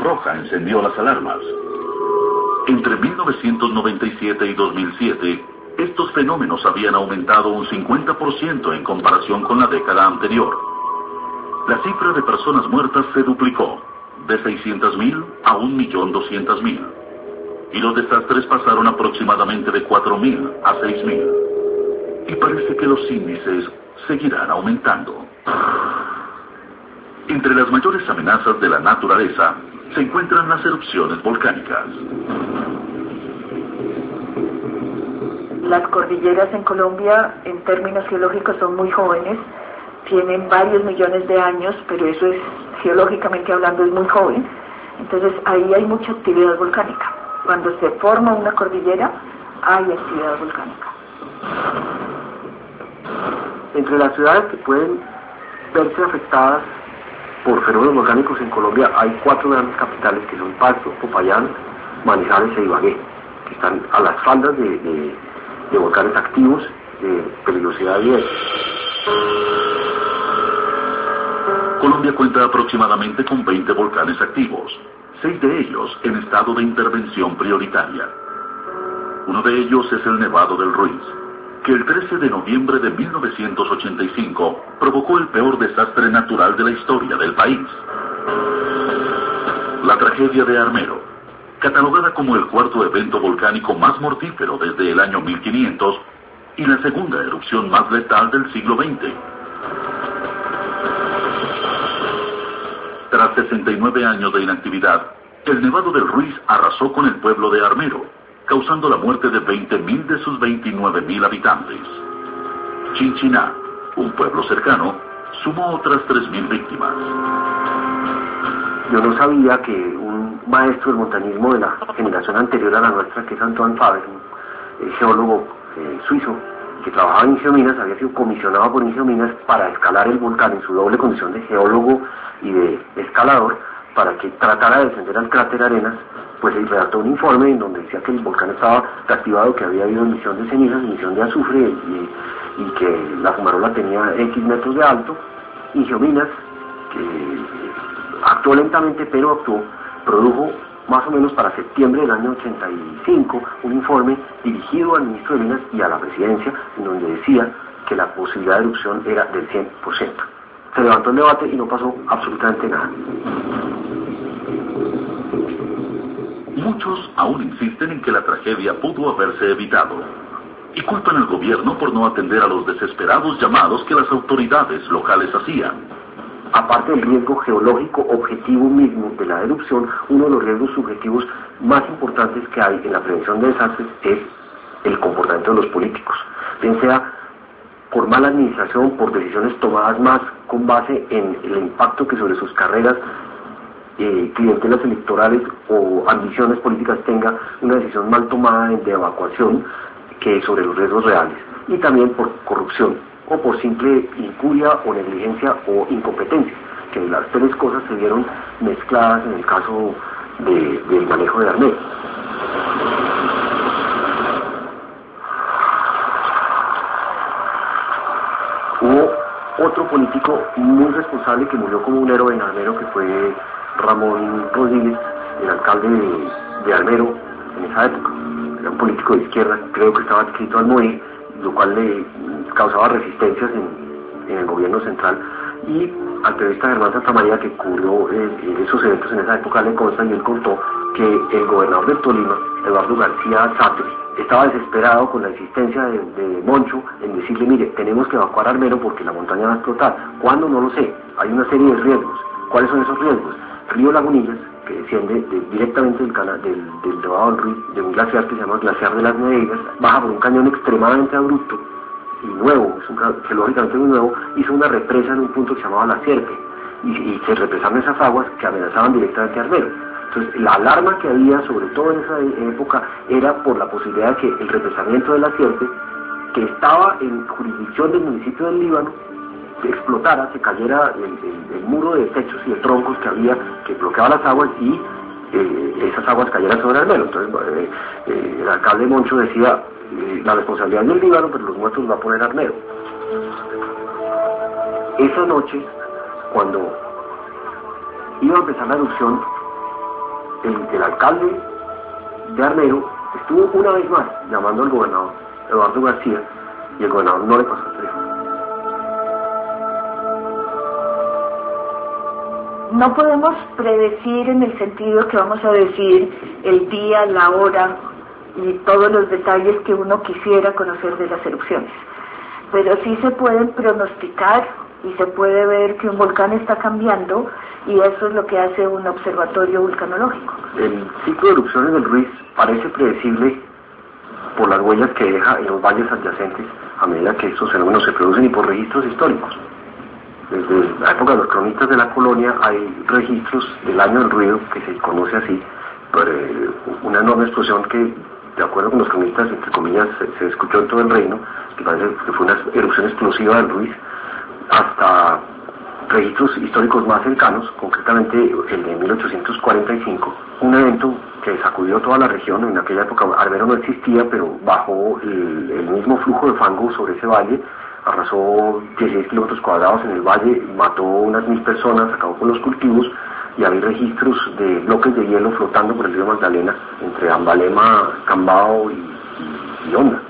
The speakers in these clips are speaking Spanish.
Roja encendió las alarmas. Entre 1997 y 2007, estos fenómenos habían aumentado un 50% en comparación con la década anterior. La cifra de personas muertas se duplicó, de 600.000 a 1.200.000. Y los desastres pasaron aproximadamente de 4.000 a 6.000. Y parece que los índices seguirán aumentando. Entre las mayores amenazas de la naturaleza se encuentran las erupciones volcánicas. Las cordilleras en Colombia, en términos geológicos, son muy jóvenes, tienen varios millones de años, pero eso es, geológicamente hablando, es muy joven. Entonces ahí hay mucha actividad volcánica. Cuando se forma una cordillera, hay actividad volcánica. Entre las ciudades que pueden verse afectadas por fenómenos volcánicos en Colombia hay 4 grandes capitales, que son Pasto, Popayán, Manizales e Ibagué, que están a las faldas de volcanes activos de peligrosidad 10. Colombia cuenta aproximadamente con 20 volcanes activos, 6 de ellos en estado de intervención prioritaria. Uno de ellos es el Nevado del Ruiz, que el 13 de noviembre de 1985 provocó el peor desastre natural de la historia del país. La tragedia de Armero, catalogada como el 4º evento volcánico más mortífero desde el año 1500 y la segunda erupción más letal del siglo XX. Tras 69 años de inactividad, el Nevado del Ruiz arrasó con el pueblo de Armero, causando la muerte de 20.000 de sus 29.000 habitantes. Chinchiná, un pueblo cercano, sumó otras 3.000 víctimas. Yo no sabía que un maestro del montañismo de la generación anterior a la nuestra, que es Antoine Faber, un geólogo suizo, que trabajaba en Geominas, había sido comisionado por Geominas para escalar el volcán en su doble condición de geólogo y de escalador, para que tratara de descender al cráter Arenas. Pues él redactó un informe en donde decía que el volcán estaba reactivado, que había habido emisión de cenizas, emisión de azufre y que la fumarola tenía X metros de alto. Y Geominas, que actuó lentamente, pero actuó, produjo más o menos para septiembre del año 85 un informe dirigido al ministro de Minas y a la presidencia, en donde decía que la posibilidad de erupción era del 100%. Se levantó el debate y no pasó absolutamente nada. Muchos aún insisten en que la tragedia pudo haberse evitado y culpan al gobierno por no atender a los desesperados llamados que las autoridades locales hacían. Aparte del riesgo geológico objetivo mismo de la erupción, uno de los riesgos subjetivos más importantes que hay en la prevención de desastres es el comportamiento de los políticos, bien sea por mala administración, por decisiones tomadas más con base en el impacto que sobre sus carreras, clientelas electorales o ambiciones políticas tenga una decisión mal tomada de evacuación, que sobre los riesgos reales, y también por corrupción o por simple incuria o negligencia o incompetencia, que las 3 cosas se vieron mezcladas en el caso del manejo de Armero. Hubo otro político muy responsable que murió como un héroe en Armero, que fue Ramón Rodríguez, el alcalde de Armero en esa época. Era un político de izquierda, creo que estaba adscrito al MOE, lo cual le causaba resistencias en el gobierno central. Y al periodista Germán Santamaría, que cubrió esos eventos en esa época, le consta, y él contó que el gobernador del Tolima, Eduardo García Sate, estaba desesperado con la insistencia de Moncho en decirle: mire, tenemos que evacuar Armero porque la montaña va a explotar. ¿Cuándo? No lo sé. Hay una serie de riesgos. ¿Cuáles son esos riesgos? Río Lagunillas, que desciende directamente del Nevado del Ruiz, de un glaciar que se llama Glaciar de las Nereidas, baja por un cañón extremadamente abrupto y nuevo, geológicamente muy nuevo, hizo una represa en un punto que se llamaba La Sierpe, y se represaron esas aguas que amenazaban directamente a Armero. Entonces, la alarma que había, sobre todo en esa época, era por la posibilidad de que el represamiento de La Sierpe, que estaba en jurisdicción del municipio del Líbano, explotara, se cayera el muro de techos y de troncos que había, que bloqueaba las aguas, y esas aguas cayeran sobre Armero. Entonces el alcalde Moncho decía: la responsabilidad es del Líbano, pero los muertos los va a poner Armero. Esa noche, cuando iba a empezar la erupción, en que el alcalde de Armero estuvo una vez más llamando al gobernador Eduardo García y el gobernador no le pasó el teléfono. No podemos predecir en el sentido que vamos a decir el día, la hora y todos los detalles que uno quisiera conocer de las erupciones, pero sí se pueden pronosticar y se puede ver que un volcán está cambiando, y eso es lo que hace un observatorio vulcanológico. El ciclo de erupciones del Ruiz parece predecible por las huellas que deja en los valles adyacentes a medida que estos fenómenos se producen y por registros históricos. Desde la época de los cronistas de la colonia hay registros del año del ruido, que se conoce así, por una enorme explosión que, de acuerdo con los cronistas, entre comillas, se escuchó en todo el reino, que parece que fue una erupción explosiva del Ruiz, hasta registros históricos más cercanos, concretamente el de 1845, un evento que sacudió toda la región. En aquella época Armero no existía, pero bajó el mismo flujo de fango sobre ese valle, arrasó 16 kilómetros cuadrados en el valle, mató unas 1000 personas, acabó con los cultivos, y hay registros de bloques de hielo flotando por el río Magdalena entre Ambalema, Cambao y Honda.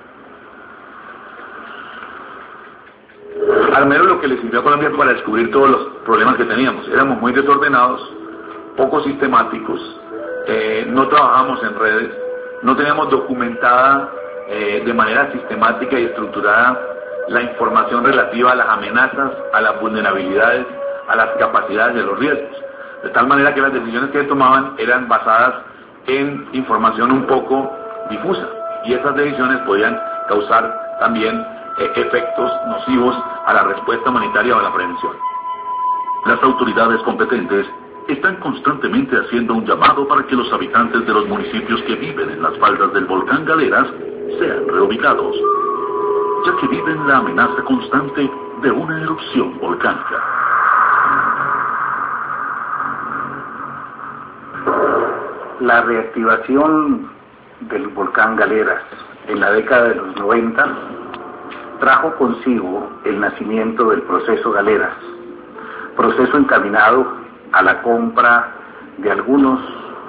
Armero lo que le sirvió a Colombia para descubrir todos los problemas que teníamos. Éramos muy desordenados, poco sistemáticos, no trabajábamos en redes, no teníamos documentada de manera sistemática y estructurada la información relativa a las amenazas, a las vulnerabilidades, a las capacidades de los riesgos. De tal manera que las decisiones que tomaban eran basadas en información un poco difusa, y esas decisiones podían causar también efectos nocivos a la respuesta humanitaria o a la prevención. Las autoridades competentes están constantemente haciendo un llamado para que los habitantes de los municipios que viven en las faldas del volcán Galeras sean reubicados, ya que viven la amenaza constante de una erupción volcánica. La reactivación del volcán Galeras en la década de los 90 trajo consigo el nacimiento del proceso Galeras, proceso encaminado a la compra de algunos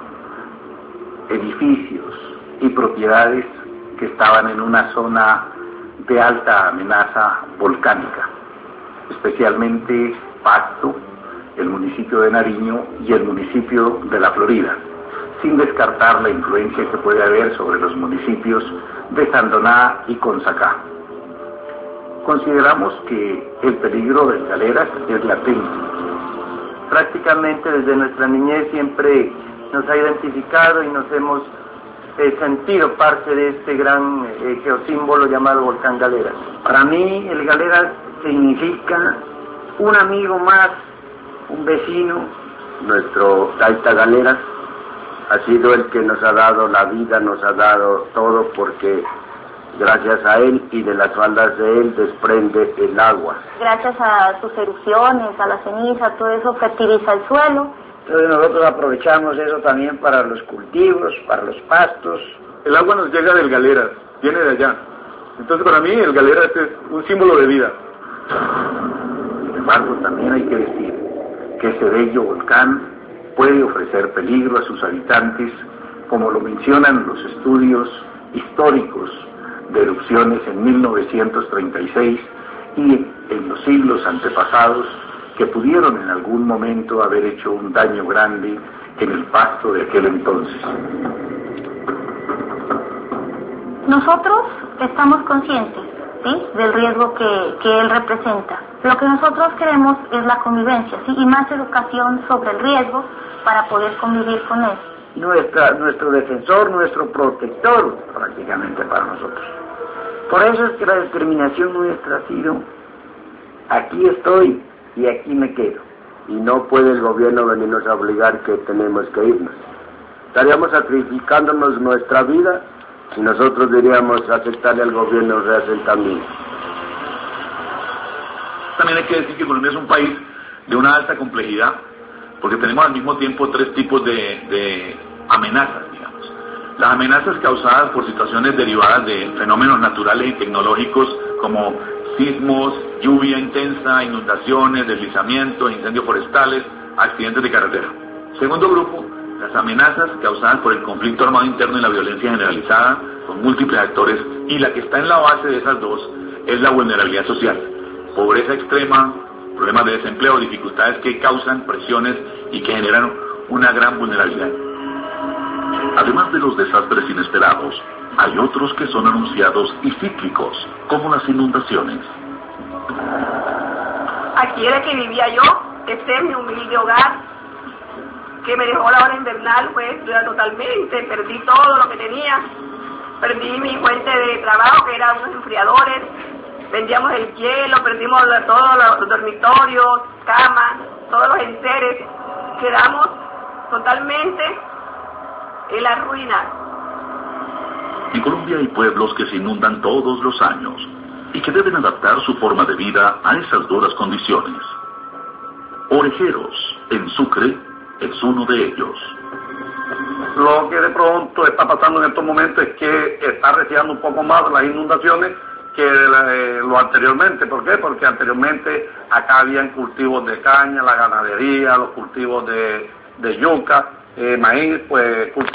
edificios y propiedades que estaban en una zona de alta amenaza volcánica, especialmente Pasto, el municipio de Nariño y el municipio de La Florida, sin descartar la influencia que puede haber sobre los municipios de Sandoná y Consacá. Consideramos que el peligro del Galeras es latente. Prácticamente desde nuestra niñez siempre nos ha identificado y nos hemos sentido parte de este gran geosímbolo llamado volcán Galeras. Para mí el Galeras significa un amigo más, un vecino. Nuestro Taita Galeras ha sido el que nos ha dado la vida, nos ha dado todo, porque gracias a él y de las faldas de él desprende el agua. Gracias a sus erupciones, a la ceniza, todo eso fertiliza el suelo. Entonces nosotros aprovechamos eso también para los cultivos, para los pastos. El agua nos llega del Galeras, viene de allá. Entonces para mí el Galeras es un símbolo de vida. Sin embargo, también hay que decir que ese bello volcán puede ofrecer peligro a sus habitantes, como lo mencionan los estudios históricos de erupciones en 1936 y en los siglos antepasados, que pudieron en algún momento haber hecho un daño grande en el Pasto de aquel entonces. Nosotros estamos conscientes, ¿sí?, del riesgo que él representa. Lo que nosotros queremos es la convivencia, ¿sí?, y más educación sobre el riesgo para poder convivir con él. Nuestro defensor, nuestro protector, prácticamente para nosotros. Por eso es que la determinación nuestra ha sido: aquí estoy y aquí me quedo. Y no puede el gobierno venirnos a obligar que tenemos que irnos. Estaríamos sacrificándonos nuestra vida si nosotros diríamos aceptarle al gobierno el reasentamiento. También hay que decir que Colombia es un país de una alta complejidad, porque tenemos al mismo tiempo tres tipos de amenazas, digamos. Las amenazas causadas por situaciones derivadas de fenómenos naturales y tecnológicos como sismos, lluvia intensa, inundaciones, deslizamientos, incendios forestales, accidentes de carretera. Segundo grupo, las Las amenazas causadas por el conflicto armado interno y la violencia generalizada son múltiples actores, y la que está en la base de esas dos es la vulnerabilidad social. Pobreza extrema, problemas de desempleo, dificultades que causan presiones y que generan una gran vulnerabilidad. Además de los desastres inesperados, hay otros que son anunciados y cíclicos, como las inundaciones. Aquí era que vivía yo, este es mi humilde hogar, que me dejó la hora invernal, fue destruida totalmente, perdí todo lo que tenía, perdí mi fuente de trabajo, que eran unos enfriadores, vendíamos el hielo, perdimos todos los dormitorios, camas, todos los enseres, quedamos totalmente en la ruina. En Colombia hay pueblos que se inundan todos los años y que deben adaptar su forma de vida a esas duras condiciones. Orejeros, en Sucre, es uno de ellos. Lo que de pronto está pasando en estos momentos es que está arreciando un poco más las inundaciones que lo anteriormente. ¿Por qué? Porque anteriormente acá habían cultivos de caña, la ganadería, los cultivos de yuca, maíz, pues